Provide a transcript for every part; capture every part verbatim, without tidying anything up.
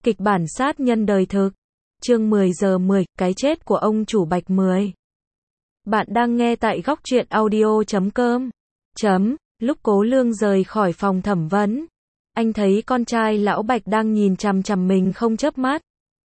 Kịch bản sát nhân đời thực. Chương mười giờ mười, cái chết của ông chủ Bạch mười. Bạn đang nghe tại góc truyện audio chấm com. Chấm, lúc Cố Lương rời khỏi phòng thẩm vấn, anh thấy con trai lão Bạch đang nhìn chằm chằm mình không chớp mắt.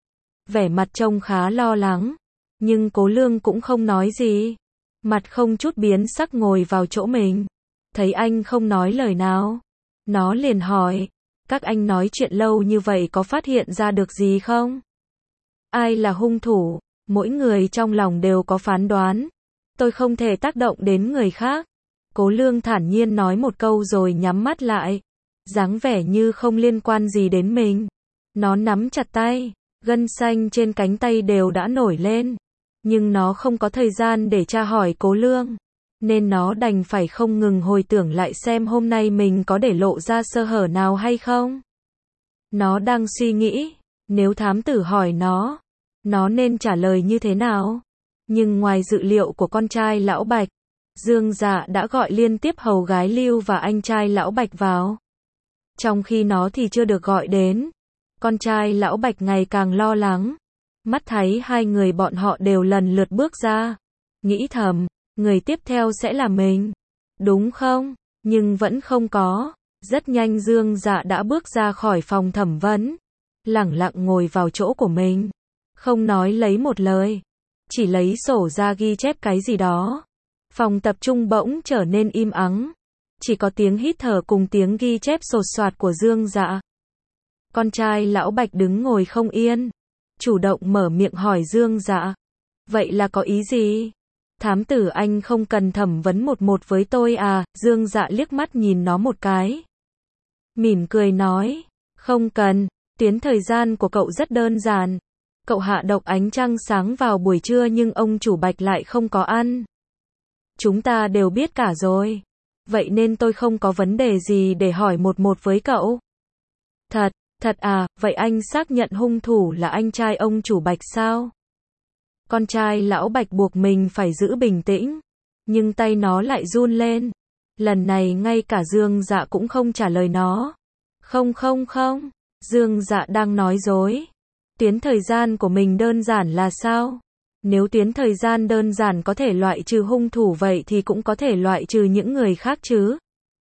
Vẻ mặt trông khá lo lắng, nhưng Cố Lương cũng không nói gì. Mặt không chút biến sắc ngồi vào chỗ mình. Thấy anh không nói lời nào, nó liền hỏi, các anh nói chuyện lâu như vậy có phát hiện ra được gì không? Ai là hung thủ? Mỗi người trong lòng đều có phán đoán. Tôi không thể tác động đến người khác. Cố Lương thản nhiên nói một câu rồi nhắm mắt lại. Dáng vẻ như không liên quan gì đến mình. Nó nắm chặt tay, gân xanh trên cánh tay đều đã nổi lên. Nhưng nó không có thời gian để tra hỏi Cố Lương. Nên nó đành phải không ngừng hồi tưởng lại xem hôm nay mình có để lộ ra sơ hở nào hay không. Nó đang suy nghĩ, nếu thám tử hỏi nó, nó nên trả lời như thế nào. Nhưng ngoài dự liệu của con trai lão Bạch, Dương Dạ đã gọi liên tiếp hầu gái Lưu và anh trai lão Bạch vào. Trong khi nó thì chưa được gọi đến, con trai lão Bạch ngày càng lo lắng. Mắt thấy hai người bọn họ đều lần lượt bước ra, nghĩ thầm, người tiếp theo sẽ là mình, đúng không? Nhưng vẫn không có. Rất nhanh Dương Dạ đã bước ra khỏi phòng thẩm vấn, lẳng lặng ngồi vào chỗ của mình, không nói lấy một lời, chỉ lấy sổ ra ghi chép cái gì đó. Phòng tập trung bỗng trở nên im ắng, chỉ có tiếng hít thở cùng tiếng ghi chép sột soạt của Dương Dạ. Con trai lão Bạch đứng ngồi không yên, chủ động mở miệng hỏi Dương Dạ, vậy là có ý gì? Thám tử anh không cần thẩm vấn một một với tôi à? Dương Dạ liếc mắt nhìn nó một cái, mỉm cười nói, không cần, tuyến thời gian của cậu rất đơn giản. Cậu hạ độc ánh trăng sáng vào buổi trưa nhưng ông chủ Bạch lại không có ăn. Chúng ta đều biết cả rồi. Vậy nên tôi không có vấn đề gì để hỏi một một với cậu. Thật, thật à, vậy anh xác nhận hung thủ là anh trai ông chủ Bạch sao? Con trai lão Bạch buộc mình phải giữ bình tĩnh, nhưng tay nó lại run lên. Lần này ngay cả Dương Dạ cũng không trả lời nó. Không không không, Dương Dạ đang nói dối. Tuyến thời gian của mình đơn giản là sao? Nếu tuyến thời gian đơn giản có thể loại trừ hung thủ vậy thì cũng có thể loại trừ những người khác chứ.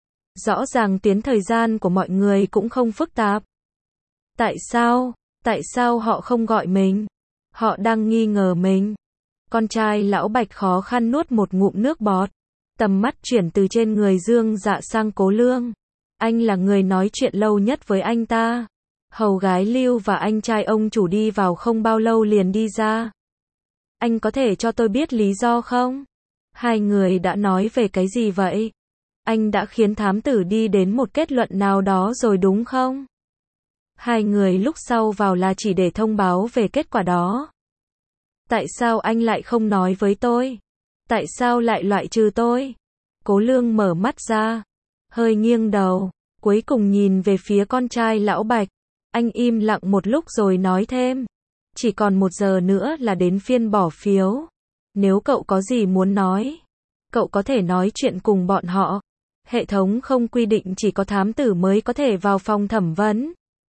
Rõ ràng tuyến thời gian của mọi người cũng không phức tạp. Tại sao? Tại sao họ không gọi mình? Họ đang nghi ngờ mình. Con trai lão Bạch khó khăn nuốt một ngụm nước bọt. Tầm mắt chuyển từ trên người Dương Dạ sang Cố Lương. Anh là người nói chuyện lâu nhất với anh ta. Hầu gái Lưu và anh trai ông chủ đi vào không bao lâu liền đi ra. Anh có thể cho tôi biết lý do không? Hai người đã nói về cái gì vậy? Anh đã khiến thám tử đi đến một kết luận nào đó rồi đúng không? Hai người lúc sau vào là chỉ để thông báo về kết quả đó. Tại sao anh lại không nói với tôi? Tại sao lại loại trừ tôi? Cố Lương mở mắt ra, hơi nghiêng đầu, cuối cùng nhìn về phía con trai lão Bạch. Anh im lặng một lúc rồi nói thêm, chỉ còn một giờ nữa là đến phiên bỏ phiếu. Nếu cậu có gì muốn nói, cậu có thể nói chuyện cùng bọn họ. Hệ thống không quy định chỉ có thám tử mới có thể vào phòng thẩm vấn.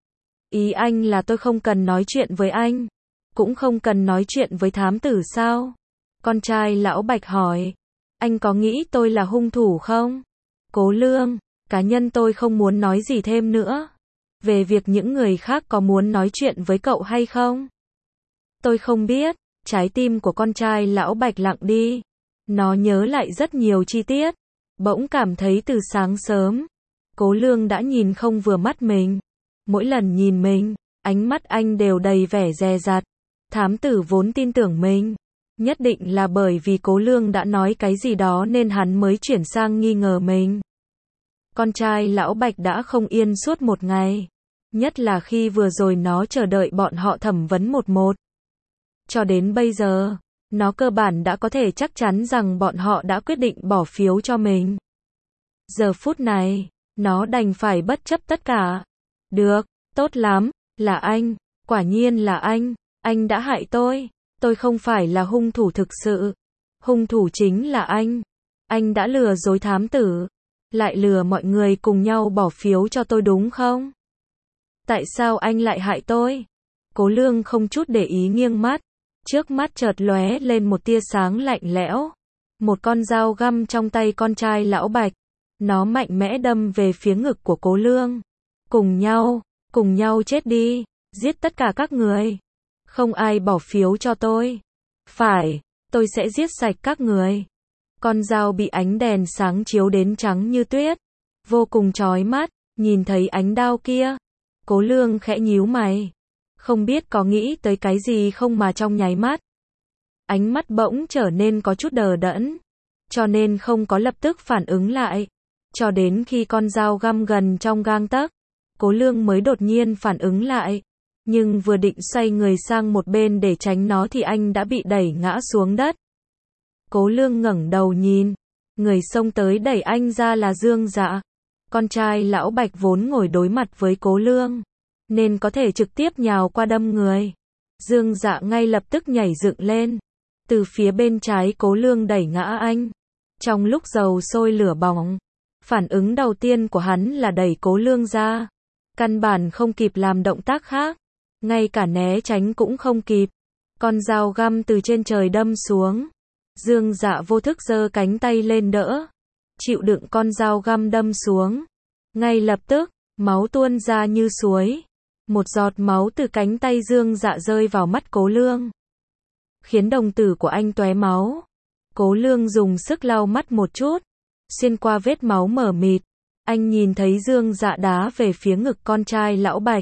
Ý anh là tôi không cần nói chuyện với anh, cũng không cần nói chuyện với thám tử sao? Con trai lão Bạch hỏi, anh có nghĩ tôi là hung thủ không? Cố Lương, cá nhân tôi không muốn nói gì thêm nữa. Về việc những người khác có muốn nói chuyện với cậu hay không? Tôi không biết. Trái tim của con trai lão Bạch lặng đi. Nó nhớ lại rất nhiều chi tiết. Bỗng cảm thấy từ sáng sớm, Cố Lương đã nhìn không vừa mắt mình. Mỗi lần nhìn mình, ánh mắt anh đều đầy vẻ dè dặt. Thám tử vốn tin tưởng mình. Nhất định là bởi vì Cố Lương đã nói cái gì đó nên hắn mới chuyển sang nghi ngờ mình. Con trai lão Bạch đã không yên suốt một ngày. Nhất là khi vừa rồi nó chờ đợi bọn họ thẩm vấn một một. Cho đến bây giờ, nó cơ bản đã có thể chắc chắn rằng bọn họ đã quyết định bỏ phiếu cho mình. Giờ phút này, nó đành phải bất chấp tất cả. Được, tốt lắm, là anh, quả nhiên là anh, anh đã hại tôi. Tôi không phải là hung thủ thực sự. Hung thủ chính là anh. Anh đã lừa dối thám tử, lại lừa mọi người cùng nhau bỏ phiếu cho tôi đúng không? Tại sao anh lại hại tôi? Cố Lương không chút để ý nghiêng mắt. Trước mắt chợt lóe lên một tia sáng lạnh lẽo. Một con dao găm trong tay con trai lão Bạch. Nó mạnh mẽ đâm về phía ngực của Cố Lương. Cùng nhau, cùng nhau chết đi. Giết tất cả các người. Không ai bỏ phiếu cho tôi. Phải, tôi sẽ giết sạch các người. Con dao bị ánh đèn sáng chiếu đến trắng như tuyết. Vô cùng chói mắt, nhìn thấy ánh đao kia. Cố Lương khẽ nhíu mày. Không biết có nghĩ tới cái gì không mà trong nháy mắt. Ánh mắt bỗng trở nên có chút đờ đẫn. Cho nên không có lập tức phản ứng lại. Cho đến khi con dao găm gần trong gang tấc, Cố Lương mới đột nhiên phản ứng lại. Nhưng vừa định xoay người sang một bên để tránh nó thì anh đã bị đẩy ngã xuống đất. Cố Lương ngẩng đầu nhìn. Người xông tới đẩy anh ra là Dương Dạ. Con trai lão Bạch vốn ngồi đối mặt với Cố Lương, nên có thể trực tiếp nhào qua đâm người. Dương Dạ ngay lập tức nhảy dựng lên. Từ phía bên trái Cố Lương đẩy ngã anh. Trong lúc dầu sôi lửa bỏng, phản ứng đầu tiên của hắn là đẩy Cố Lương ra. Căn bản không kịp làm động tác khác. Ngay cả né tránh cũng không kịp. Con dao găm từ trên trời đâm xuống. Dương Dạ vô thức giơ cánh tay lên đỡ. Chịu đựng con dao găm đâm xuống. Ngay lập tức, máu tuôn ra như suối. Một giọt máu từ cánh tay Dương Dạ rơi vào mắt Cố Lương, khiến đồng tử của anh tóe máu. Cố Lương dùng sức lau mắt một chút. Xuyên qua vết máu mờ mịt, anh nhìn thấy Dương Dạ đá về phía ngực con trai lão Bạch.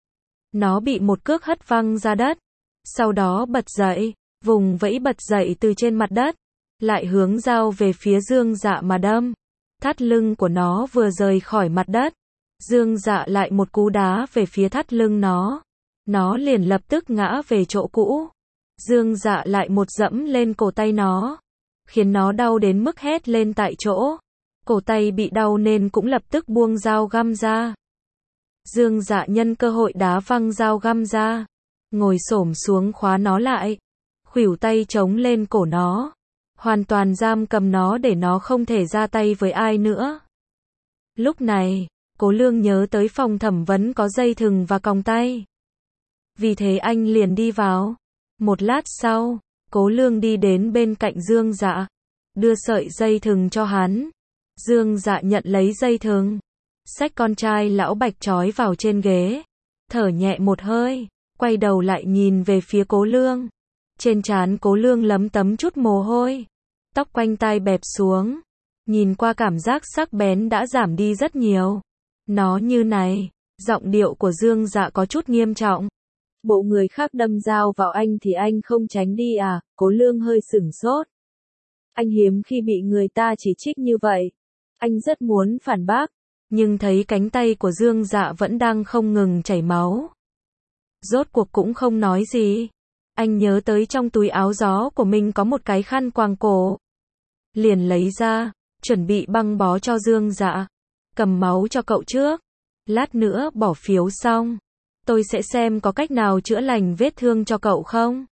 Nó bị một cước hất văng ra đất. Sau đó bật dậy, vùng vẫy bật dậy từ trên mặt đất. Lại hướng dao về phía Dương Dạ mà đâm. Thắt lưng của nó vừa rời khỏi mặt đất. Dương Dạ lại một cú đá về phía thắt lưng nó. Nó liền lập tức ngã về chỗ cũ. Dương Dạ lại một dẫm lên cổ tay nó, khiến nó đau đến mức hét lên tại chỗ. Cổ tay bị đau nên cũng lập tức buông dao găm ra. Dương Dạ nhân cơ hội đá văng dao găm ra, ngồi xổm xuống khóa nó lại, khuỷu tay chống lên cổ nó, hoàn toàn giam cầm nó để nó không thể ra tay với ai nữa. Lúc này, Cố Lương nhớ tới phòng thẩm vấn có dây thừng và còng tay. Vì thế anh liền đi vào. Một lát sau, Cố Lương đi đến bên cạnh Dương Dạ, đưa sợi dây thừng cho hắn. Dương Dạ nhận lấy dây thừng, xách con trai lão Bạch trói vào trên ghế, thở nhẹ một hơi, quay đầu lại nhìn về phía Cố Lương. Trên trán Cố Lương lấm tấm chút mồ hôi, tóc quanh tai bẹp xuống, nhìn qua cảm giác sắc bén đã giảm đi rất nhiều. Nó như này, giọng điệu của Dương Dạ có chút nghiêm trọng. Bộ người khác đâm dao vào anh thì anh không tránh đi à? Cố Lương hơi sửng sốt. Anh hiếm khi bị người ta chỉ trích như vậy. Anh rất muốn phản bác, nhưng thấy cánh tay của Dương Dạ vẫn đang không ngừng chảy máu. Rốt cuộc cũng không nói gì. Anh nhớ tới trong túi áo gió của mình có một cái khăn quàng cổ. Liền lấy ra, chuẩn bị băng bó cho Dương Dạ. Cầm máu cho cậu trước. Lát nữa bỏ phiếu xong, tôi sẽ xem có cách nào chữa lành vết thương cho cậu không.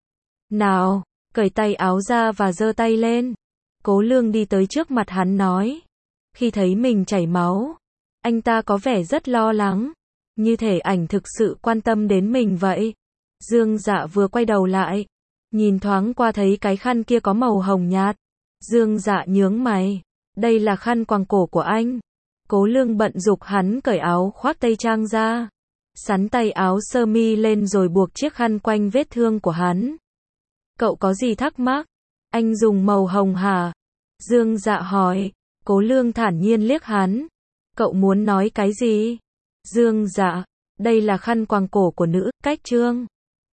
Nào, cởi tay áo ra và giơ tay lên. Cố Lương đi tới trước mặt hắn nói. Khi thấy mình chảy máu, anh ta có vẻ rất lo lắng, như thể ảnh thực sự quan tâm đến mình vậy. Dương Dạ vừa quay đầu lại, nhìn thoáng qua thấy cái khăn kia có màu hồng nhạt. Dương Dạ nhướng mày. Đây là khăn quàng cổ của anh. Cố Lương bận giục hắn cởi áo khoác tây trang ra, sắn tay áo sơ mi lên rồi buộc chiếc khăn quanh vết thương của hắn. Cậu có gì thắc mắc? Anh dùng màu hồng hả? Dương Dạ hỏi. Cố Lương thản nhiên liếc hắn. Cậu muốn nói cái gì? Dương Dạ, đây là khăn quàng cổ của nữ cách trương.